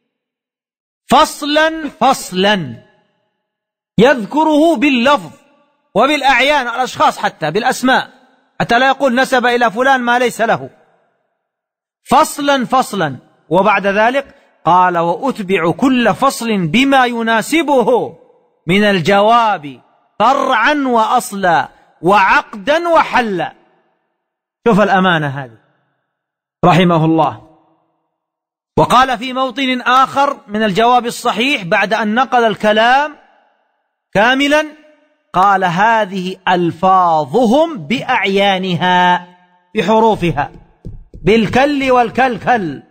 فصلا يذكره باللفظ وبالأعيان، الأشخاص حتى بالأسماء، حتى لا يقول نسب إلى فلان ما ليس له، فصلا فصلا. وبعد ذلك قال وأتبع كل فصل بما يناسبه من الجواب فرعا وأصلا وعقدا وحلا. شوف الأمانة هذه رحمه الله. وقال في موطن آخر من الجواب الصحيح بعد أن نقل الكلام كاملا، قال هذه ألفاظهم بأعيانها بحروفها بالكل والكلكل.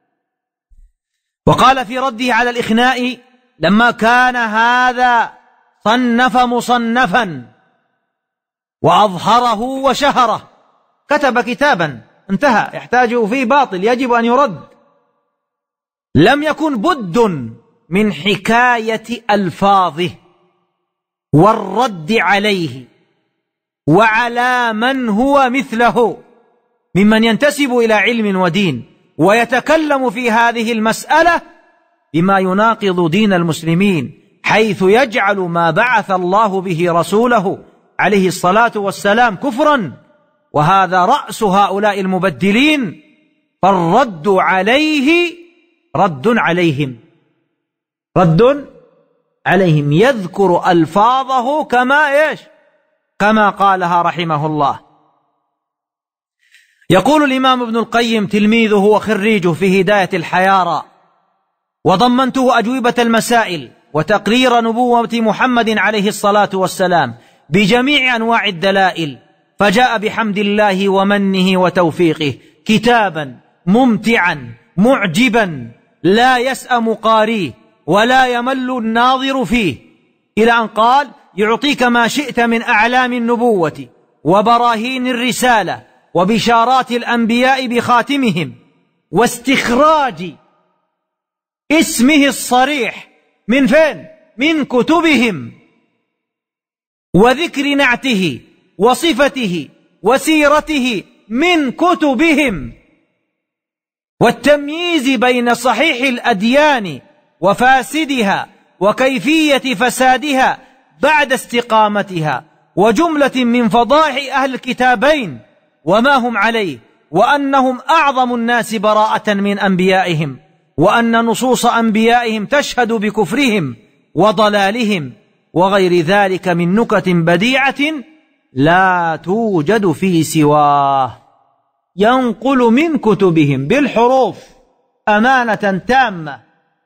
وقال في رده على الإخناء لما كان هذا صنف مصنفا وأظهره وشهره، كتب كتابا انتهى يحتاج فيه باطل يجب أن يرد، لم يكن بد من حكاية ألفاظه والرد عليه وعلى من هو مثله ممن ينتسب إلى علم ودين ويتكلم في هذه المسألة بما يناقض دين المسلمين، حيث يجعل ما بعث الله به رسوله عليه الصلاة والسلام كفرا، وهذا رأس هؤلاء المبدلين. فالرد عليه رد عليهم، رد عليهم، يذكر ألفاظه كما قالها رحمه الله. يقول الإمام ابن القيم تلميذه وخريجه في هداية الحيارى: وضمنته أجوبة المسائل وتقرير نبوة محمد عليه الصلاة والسلام بجميع أنواع الدلائل، فجاء بحمد الله ومنه وتوفيقه كتابا ممتعا معجبا لا يسأم قاريه ولا يمل الناظر فيه، إلى أن قال: يعطيك ما شئت من أعلام النبوة وبراهين الرسالة وبشارات الأنبياء بخاتمهم، واستخراج اسمه الصريح من فين؟ من كتبهم، وذكر نعته وصفته وسيرته من كتبهم، والتمييز بين صحيح الأديان وفاسدها وكيفية فسادها بعد استقامتها، وجملة من فضائح أهل الكتابين وما هم عليه، وأنهم أعظم الناس براءة من أنبيائهم، وأن نصوص أنبيائهم تشهد بكفرهم وضلالهم، وغير ذلك من نكت بديعة لا توجد في سواه. ينقل من كتبهم بالحروف أمانة تامة.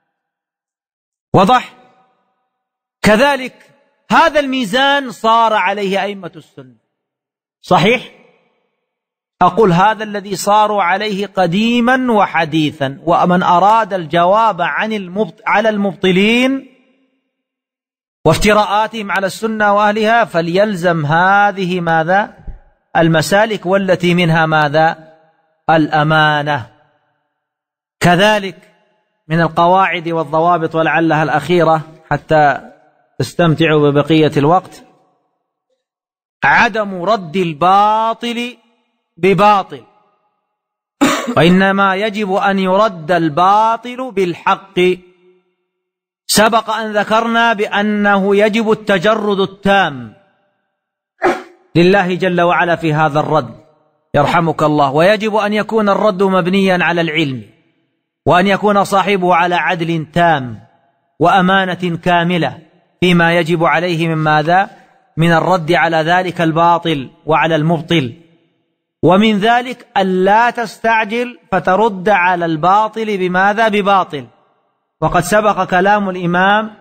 وضح؟ كذلك هذا الميزان صار عليه أئمة السنة، صحيح؟ أقول هذا الذي صاروا عليه قديما وحديثا، ومن أراد الجواب على المبطلين وافتراءاتهم على السنة وأهلها فليلزم هذه ماذا؟ المسالك، والتي منها ماذا؟ الأمانة. كذلك من القواعد والضوابط ولعلها الأخيرة حتى تستمتعوا ببقية الوقت: عدم رد الباطل بباطل، وإنما يجب أن يرد الباطل بالحق. سبق أن ذكرنا بأنه يجب التجرد التام لله جل وعلا في هذا الرد يرحمك الله، ويجب أن يكون الرد مبنيا على العلم، وأن يكون صاحبه على عدل تام وأمانة كاملة فيما يجب عليه من ماذا؟ من الرد على ذلك الباطل وعلى المبطل. ومن ذلك ألا تستعجل فترد على الباطل بماذا؟ بباطل. وقد سبق كلام الإمام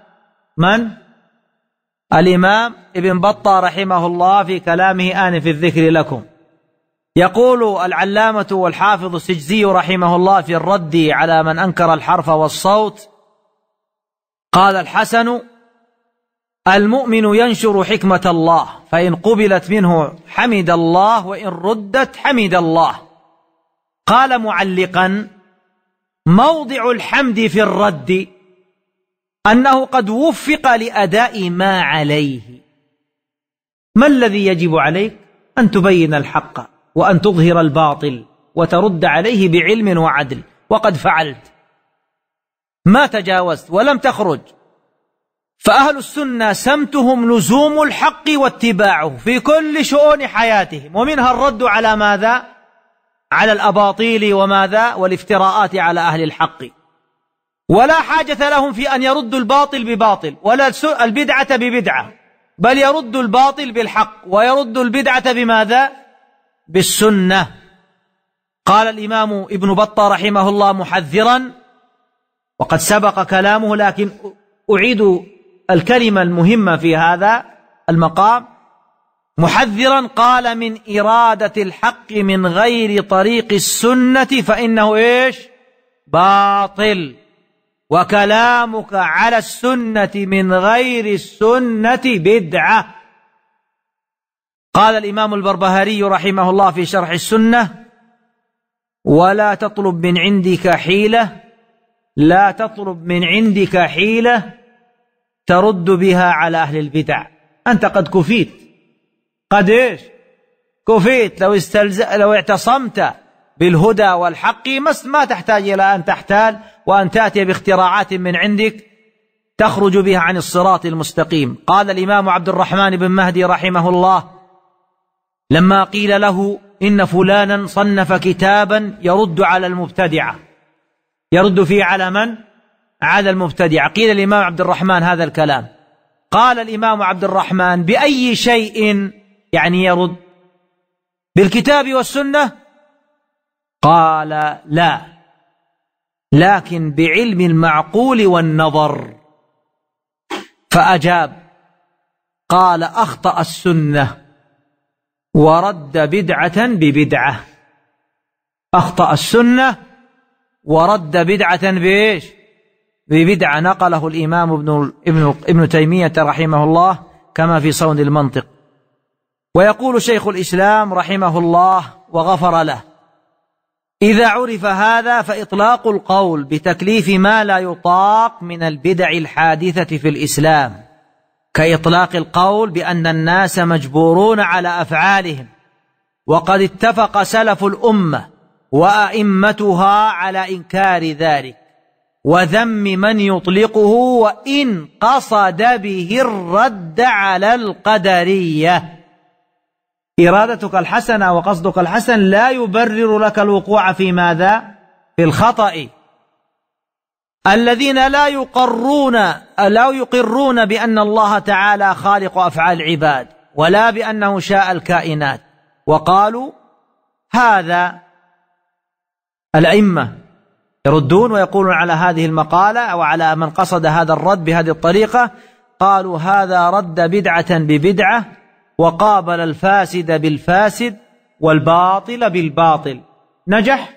الإمام ابن بطة رحمه الله في كلامه آنف الذكر لكم. يقول العلامة والحافظ السجزي رحمه الله في الرد على من أنكر الحرف والصوت: قال الحسن: المؤمن ينشر حكمة الله، فإن قبلت منه حمد الله، وإن ردت حمد الله. قال معلقا: موضع الحمد في الرد أنه قد وفق لأداء ما عليه. ما الذي يجب عليك؟ أن تبين الحق وأن تظهر الباطل وترد عليه بعلم وعدل، وقد فعلت، ما تجاوزت ولم تخرج. فأهل السنة سمتهم لزوم الحق واتباعه في كل شؤون حياتهم، ومنها الرد على ماذا؟ على الأباطيل وماذا؟ والافتراءات على أهل الحق. ولا حاجة لهم في أن يردوا الباطل بباطل ولا البدعة ببدعة، بل يردوا الباطل بالحق ويردوا البدعة بماذا؟ بالسنة. قال الإمام ابن بطة رحمه الله محذرا، وقد سبق كلامه لكن أعيد الكلمة المهمة في هذا المقام، محذرا قال: من إرادة الحق من غير طريق السنة فإنه إيش؟ باطل، وكلامك على السنة من غير السنة بدعة. قال الإمام البربهاري رحمه الله في شرح السنة: ولا تطلب من عندك حيلة، لا تطلب من عندك حيلة ترد بها على أهل البدع. أنت قد كفيت، قد إيش؟ كفيت. لو اعتصمت بالهدى والحق ما تحتاج إلى أن تحتال وأن تأتي باختراعات من عندك تخرج بها عن الصراط المستقيم. قال الإمام عبد الرحمن بن مهدي رحمه الله لما قيل له إن فلانا صنف كتابا يرد على المبتدعة، يرد فيه على من؟ على المبتدعة. قيل الإمام عبد الرحمن هذا الكلام، قال الإمام عبد الرحمن: بأي شيء يعني يرد؟ بالكتاب والسنة؟ قال: لا، لكن بعلم المعقول والنظر. فأجاب قال: أخطأ السنة ورد بدعة ببدعة. أخطأ السنة ورد بدعة بإيش؟ ببدعة. نقله الإمام ابن تيمية رحمه الله كما في صون المنطق. ويقول شيخ الإسلام رحمه الله وغفر له: إذا عرف هذا فإطلاق القول بتكليف ما لا يطاق من البدع الحادثة في الإسلام كإطلاق القول بأن الناس مجبورون على أفعالهم، وقد اتفق سلف الأمة وأئمتها على إنكار ذلك وذم من يطلقه وإن قصد به الرد على القدرية. إرادتك الحسنة وقصدك الحسن لا يبرر لك الوقوع في ماذا؟ في الخطأ. الذين لا يقرون بأن الله تعالى خالق أفعال العباد ولا بأنه شاء الكائنات، وقالوا هذا الأئمة يردون ويقولون على هذه المقالة أو على من قصد هذا الرد بهذه الطريقة، قالوا هذا رد بدعة ببدعة وقابل الفاسد بالفاسد والباطل بالباطل. نجح؟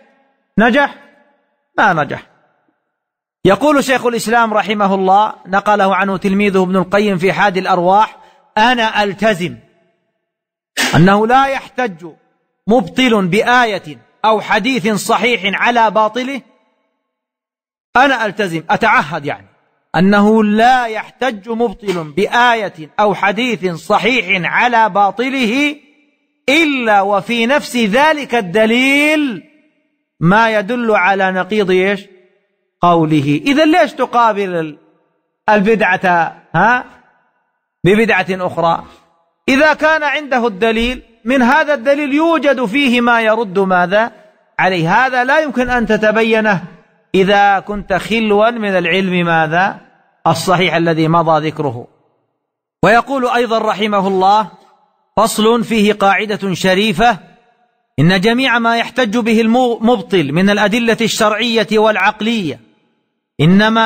ما نجح. يقول شيخ الإسلام رحمه الله نقله عنه تلميذه ابن القيم في حاد الأرواح: أنا ألتزم أنه لا يحتج مبطل بآية أو حديث صحيح على باطله. أنا ألتزم، أتعهد يعني أنه لا يحتج مبطل بآية أو حديث صحيح على باطله إلا وفي نفس ذلك الدليل ما يدل على نقيض إيش؟ قوله. إذا ليش تقابل البدعة ببدعة أخرى؟ إذا كان عنده الدليل، من هذا الدليل يوجد فيه ما يرد ماذا عليه. هذا لا يمكن أن تتبينه إذا كنت خلوا من العلم ماذا الصحيح الذي مضى ذكره. ويقول أيضا رحمه الله: فصل فيه قاعدة شريفة: إن جميع ما يحتج به المبطل من الأدلة الشرعية والعقلية إنما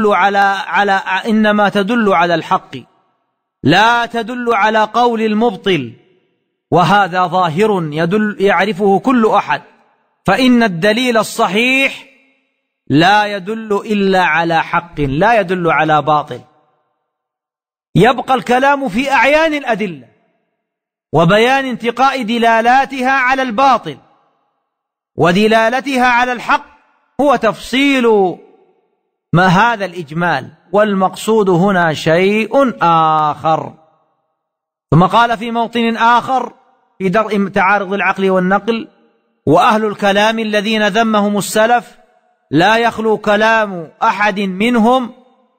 تدل على الحق لا تدل على قول المبطل، وهذا ظاهر يعرفه كل أحد، فإن الدليل الصحيح لا يدل إلا على حق لا يدل على باطل. يبقى الكلام في أعيان الأدلة وبيان انتقاء دلالاتها على الباطل، ودلالتها على الحق هو تفصيل ما هذا الإجمال، والمقصود هنا شيء آخر. ثم قال في موطن آخر في درء تعارض العقل والنقل: وأهل الكلام الذين ذمهم السلف لا يخلو كلام أحد منهم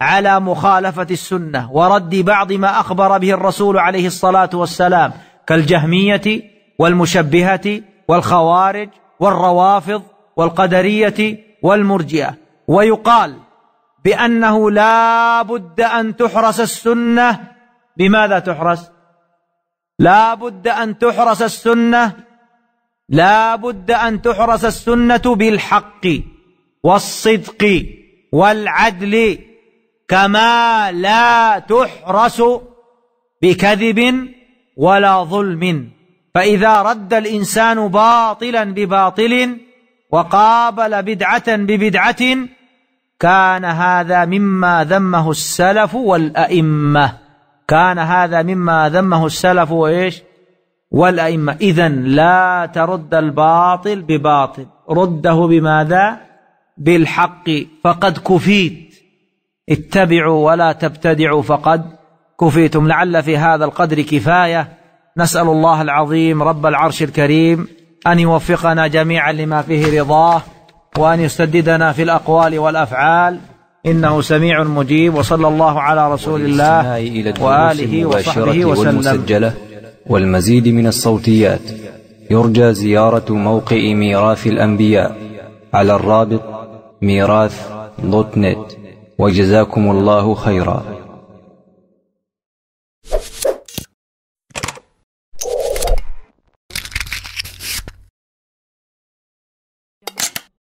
على مخالفة السنة ورد بعض ما أخبر به الرسول عليه الصلاة والسلام كالجهمية والمشبهة والخوارج والروافض والقدرية والمرجئة. ويقال بأنه لا بد أن تحرس السنة. بماذا تحرس؟ لا بد أن تحرس السنة، لا بد أن تحرس السنة بالحق والصدق والعدل، كما لا تحرس بكذب ولا ظلم. فإذا رد الإنسان باطلا بباطل وقابل بدعة ببدعة كان هذا مما ذمه السلف والأئمة، كان هذا مما ذمه السلف وإيش والأئمة. إذن لا ترد الباطل بباطل، رده بماذا؟ بالحق، فقد كفيت. اتبعوا ولا تبتدعوا فقد كفيتم. لعل في هذا القدر كفاية. نسأل الله العظيم رب العرش الكريم أن يوفقنا جميعا لما فيه رضاه، وأن يسددنا في الأقوال والأفعال، إنه سميع مجيب. وصلى الله على رسول الله وآله وصحبه وسلم. والمزيد من الصوتيات يرجى زيارة موقع ميراث الأنبياء على الرابط ميراث.net. وجزاكم الله خيرا.